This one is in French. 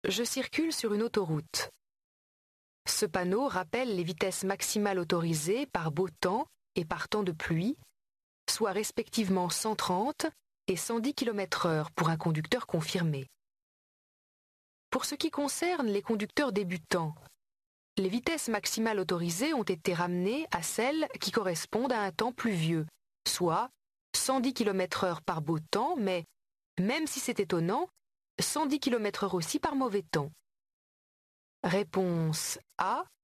Je circule sur une autoroute. Ce panneau rappelle les vitesses maximales autorisées par beau temps et par temps de pluie, soit respectivement 130 et 110 km/h pour un conducteur confirmé. Pour ce qui concerne les conducteurs débutants, les vitesses maximales autorisées ont été ramenées à celles qui correspondent à un temps pluvieux, soit 110 km/h par beau temps, mais, même si c'est étonnant, 110 km/h aussi par mauvais temps. Réponse A.